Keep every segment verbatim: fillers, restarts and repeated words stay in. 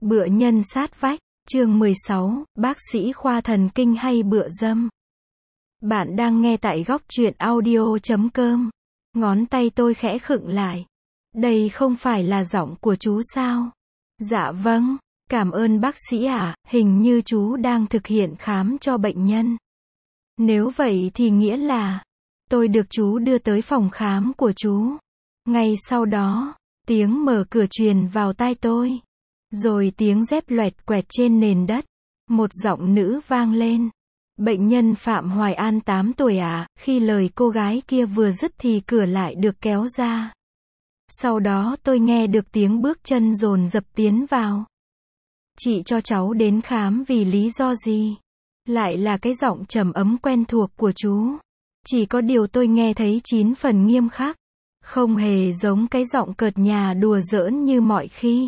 Bựa nhân sát vách, chương mười sáu, bác sĩ khoa thần kinh hay bựa dâm. Bạn đang nghe tại góc truyện audio chấm com. Ngón tay tôi khẽ khựng lại. Đây không phải là giọng của chú sao? Dạ vâng, cảm ơn bác sĩ ạ, hình như chú đang thực hiện khám cho bệnh nhân. Nếu vậy thì nghĩa là, tôi được chú đưa tới phòng khám của chú. Ngay sau đó, tiếng mở cửa truyền vào tai tôi. Rồi tiếng dép loẹt quẹt trên nền đất. Một giọng nữ vang lên. Bệnh nhân Phạm Hoài An tám tuổi ạ, à. Khi lời cô gái kia vừa dứt thì cửa lại được kéo ra. Sau đó tôi nghe được tiếng bước chân dồn dập tiến vào. Chị cho cháu đến khám vì lý do gì? Lại là cái giọng trầm ấm quen thuộc của chú. Chỉ có điều tôi nghe thấy chín phần nghiêm khắc. Không hề giống cái giọng cợt nhả đùa giỡn như mọi khi.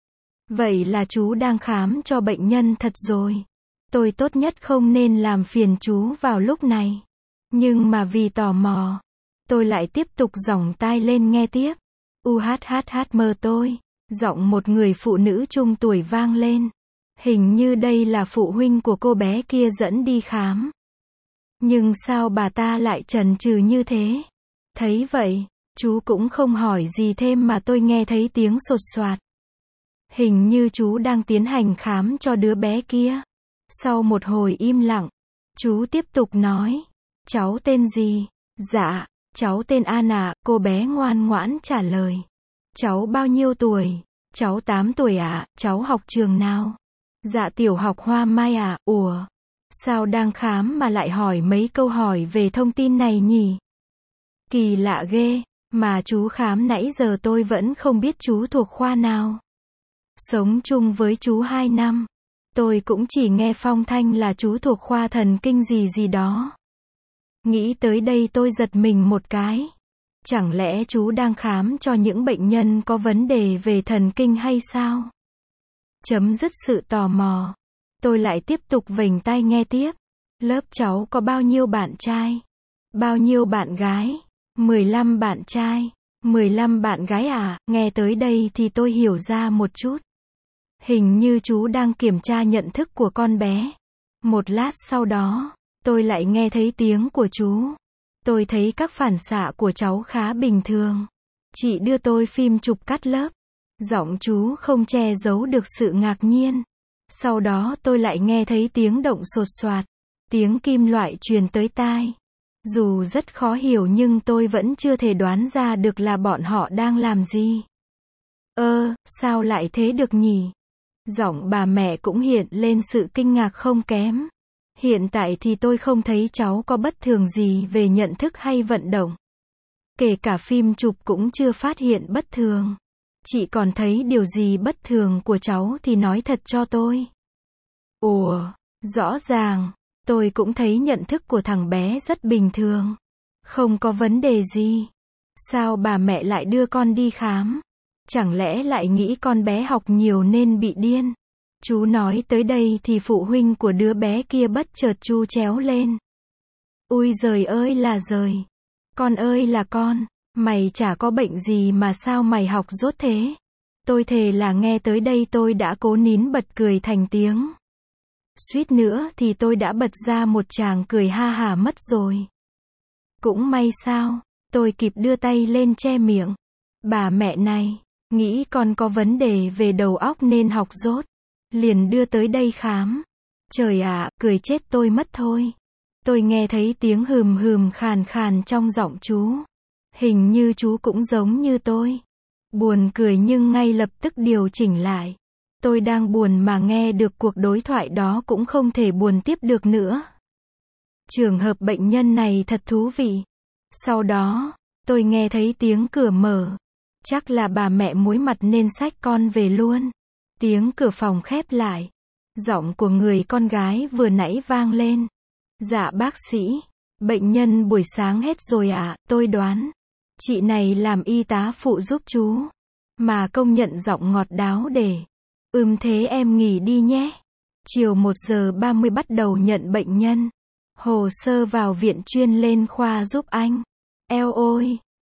Vậy là chú đang khám cho bệnh nhân thật rồi. Tôi tốt nhất không nên làm phiền chú vào lúc này. Nhưng mà vì tò mò, tôi lại tiếp tục giỏng tai lên nghe tiếp. U hát hát hát mơ tôi. Giọng một người phụ nữ trung tuổi vang lên. Hình như đây là phụ huynh của cô bé kia dẫn đi khám. Nhưng sao bà ta lại chần chừ như thế? Thấy vậy, chú cũng không hỏi gì thêm mà tôi nghe thấy tiếng sột soạt. Hình như chú đang tiến hành khám cho đứa bé kia. Sau một hồi im lặng, chú tiếp tục nói. Cháu tên gì? Dạ, cháu tên An ạ, cô bé ngoan ngoãn trả lời. Cháu bao nhiêu tuổi? Cháu tám tuổi ạ, cháu học trường nào? Dạ tiểu học Hoa Mai ạ, ủa? Sao đang khám mà lại hỏi mấy câu hỏi về thông tin này nhỉ? Kỳ lạ ghê, mà chú khám nãy giờ tôi vẫn không biết chú thuộc khoa nào. Sống chung với chú hai năm. Tôi cũng chỉ nghe phong thanh là chú thuộc khoa thần kinh gì gì đó. Nghĩ tới đây tôi giật mình một cái. Chẳng lẽ chú đang khám cho những bệnh nhân có vấn đề về thần kinh hay sao? Chấm dứt sự tò mò. Tôi lại tiếp tục vểnh tai nghe tiếp. Lớp cháu có bao nhiêu bạn trai? Bao nhiêu bạn gái? mười lăm bạn trai. mười lăm bạn gái à? Nghe tới đây thì tôi hiểu ra một chút. Hình như chú đang kiểm tra nhận thức của con bé. Một lát sau đó, tôi lại nghe thấy tiếng của chú. Tôi thấy các phản xạ của cháu khá bình thường. Chị đưa tôi phim chụp cắt lớp. Giọng chú không che giấu được sự ngạc nhiên. Sau đó tôi lại nghe thấy tiếng động sột soạt. Tiếng kim loại truyền tới tai. Dù rất khó hiểu nhưng tôi vẫn chưa thể đoán ra được là bọn họ đang làm gì. Ơ, sao lại thế được nhỉ? Giọng bà mẹ cũng hiện lên sự kinh ngạc không kém. Hiện tại thì tôi không thấy cháu có bất thường gì về nhận thức hay vận động. Kể cả phim chụp cũng chưa phát hiện bất thường. Chị còn thấy điều gì bất thường của cháu thì nói thật cho tôi. Ủa, rõ ràng, tôi cũng thấy nhận thức của thằng bé rất bình thường. Không có vấn đề gì. Sao bà mẹ lại đưa con đi khám? Chẳng lẽ lại nghĩ con bé học nhiều nên bị điên? Chú nói tới đây thì phụ huynh của đứa bé kia bất chợt chu chéo lên. Ui giời ơi là giời. Con ơi là con. Mày chả có bệnh gì mà sao mày học dốt thế? Tôi thề là nghe tới đây tôi đã cố nín bật cười thành tiếng. Suýt nữa thì tôi đã bật ra một tràng cười ha hả mất rồi. Cũng may sao, tôi kịp đưa tay lên che miệng. Bà mẹ này, nghĩ con có vấn đề về đầu óc nên học dốt. Liền đưa tới đây khám. Trời ạ, cười chết tôi mất thôi. Tôi nghe thấy tiếng hừm hừm khàn khàn trong giọng chú. Hình như chú cũng giống như tôi. Buồn cười nhưng ngay lập tức điều chỉnh lại. Tôi đang buồn mà nghe được cuộc đối thoại đó cũng không thể buồn tiếp được nữa. Trường hợp bệnh nhân này thật thú vị. Sau đó, tôi nghe thấy tiếng cửa mở. Chắc là bà mẹ muối mặt nên xách con về luôn. Tiếng cửa phòng khép lại. Giọng của người con gái vừa nãy vang lên. Dạ bác sĩ, bệnh nhân buổi sáng hết rồi ạ, à, tôi đoán. Chị này làm y tá phụ giúp chú. Mà công nhận giọng ngọt đáo để. Ừm thế em nghỉ đi nhé. Chiều một giờ ba mươi bắt đầu nhận bệnh nhân. Hồ sơ vào viện chuyên lên khoa giúp anh. Eo ôi,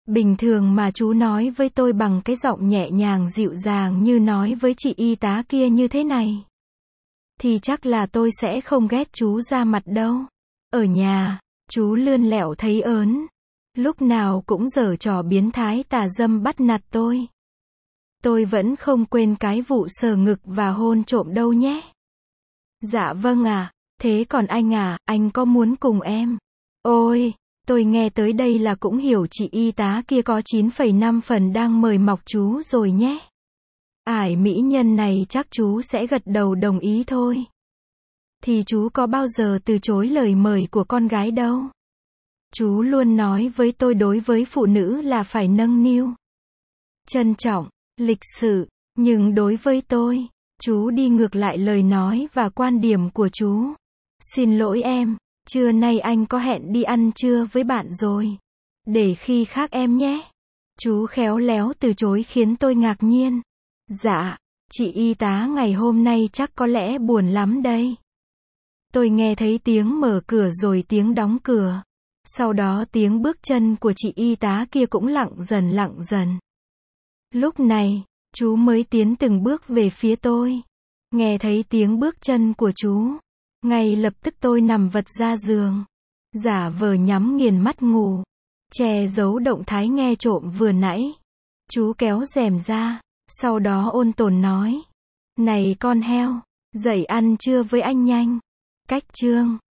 Bình thường mà chú nói với tôi bằng cái giọng nhẹ nhàng dịu dàng như nói với chị y tá kia như thế này, thì chắc là tôi sẽ không ghét chú ra mặt đâu. Ở nhà, chú lươn lẹo thấy ớn. Lúc nào cũng giở trò biến thái tà dâm bắt nạt tôi. Tôi vẫn không quên cái vụ sờ ngực và hôn trộm đâu nhé. Dạ vâng à, thế còn anh à, anh có muốn cùng em? Ôi, tôi nghe tới đây là cũng hiểu chị y tá kia có chín phẩy năm phần đang mời mọc chú rồi nhé. Ải mỹ nhân này chắc chú sẽ gật đầu đồng ý thôi. Thì chú có bao giờ từ chối lời mời của con gái đâu. Chú luôn nói với tôi đối với phụ nữ là phải nâng niu, trân trọng, lịch sự, nhưng đối với tôi, chú đi ngược lại lời nói và quan điểm của chú. Xin lỗi em, trưa nay anh có hẹn đi ăn trưa với bạn rồi. Để khi khác em nhé. Chú khéo léo từ chối khiến tôi ngạc nhiên. Dạ, chị y tá ngày hôm nay chắc có lẽ buồn lắm đây. Tôi nghe thấy tiếng mở cửa rồi tiếng đóng cửa. Sau đó tiếng bước chân của chị y tá kia cũng lặng dần lặng dần. Lúc này, chú mới tiến từng bước về phía tôi. Nghe thấy tiếng bước chân của chú, ngay lập tức tôi nằm vật ra giường, giả vờ nhắm nghiền mắt ngủ, che giấu động thái nghe trộm vừa nãy. Chú kéo rèm ra, sau đó ôn tồn nói: "Này con heo, dậy ăn trưa với anh nhanh." Cách chương